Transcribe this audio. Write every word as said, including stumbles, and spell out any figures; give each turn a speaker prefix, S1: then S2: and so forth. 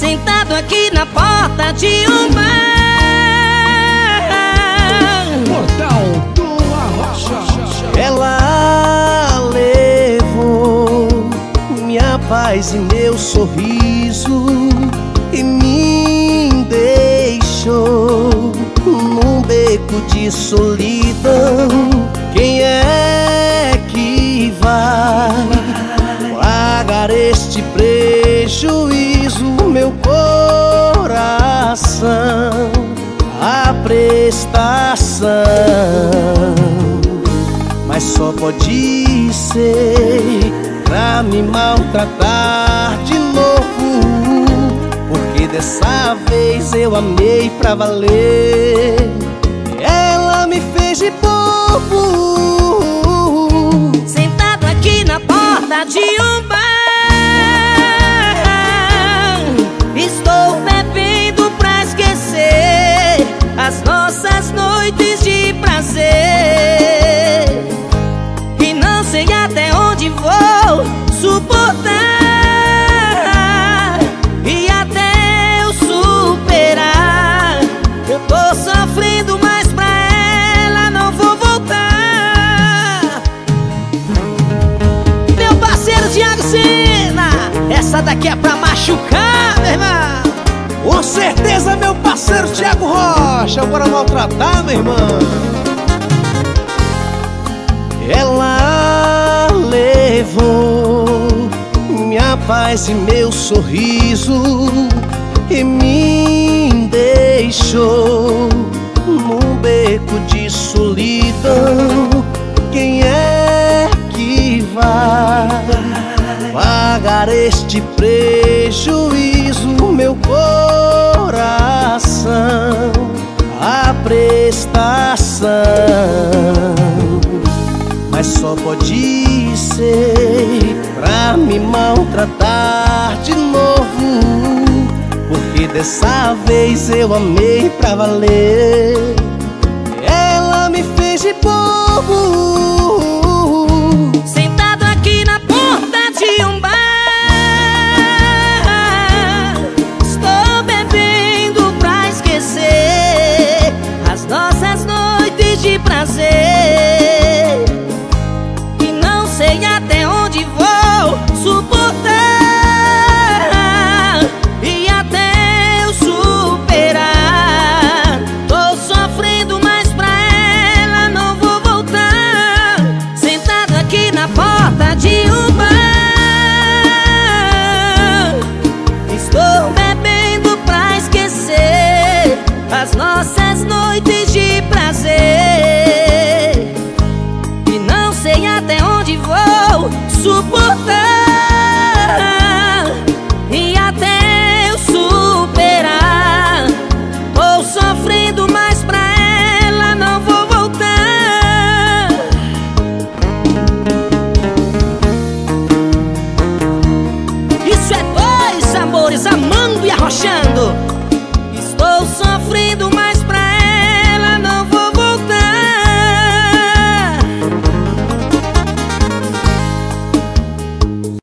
S1: sentado aqui na porta de um bar.
S2: Portal do Arrocha.
S3: Ela levou minha paz e meu sorriso e me deixou num beco de solidão. Quem é que vai pagar este prejuízo? Meu coração, a prestação, mas só pode ser pra me maltratar de novo, porque dessa vez eu amei pra valer. Ela me fez de bobo,
S1: sentado aqui na porta de um bar. Estou bebendo pra esquecer as nossas noites de prazer, e não sei até onde vou suportar, e até eu superar. Eu tô sofrendo, mas pra ela não vou voltar. Meu parceiro Thiago Sena, essa daqui é pra machucar, meu irmão.
S2: Com certeza, meu parceiro Thiago Rocha, bora maltratar, meu irmão.
S3: ela levou minha paz e meu sorriso e me deixou num beco de solidão. Quem é que vai pagar este prejuízo? Meu coração, a prestação, mas só pode ser pra me maltratar de novo, porque dessa vez eu amei pra valer. Ela me fez de bobo,
S1: sentado aqui na porta de um bar. Estou bebendo pra esquecer as nossas noites de prazer, e não sei até onde vou suportar, e até eu superar. Tô sofrendo, mas pra ela não vou voltar. Sentado aqui na porta de um bar. Estou bebendo pra esquecer as nossas noites de prazer, e não sei até onde vou suportar.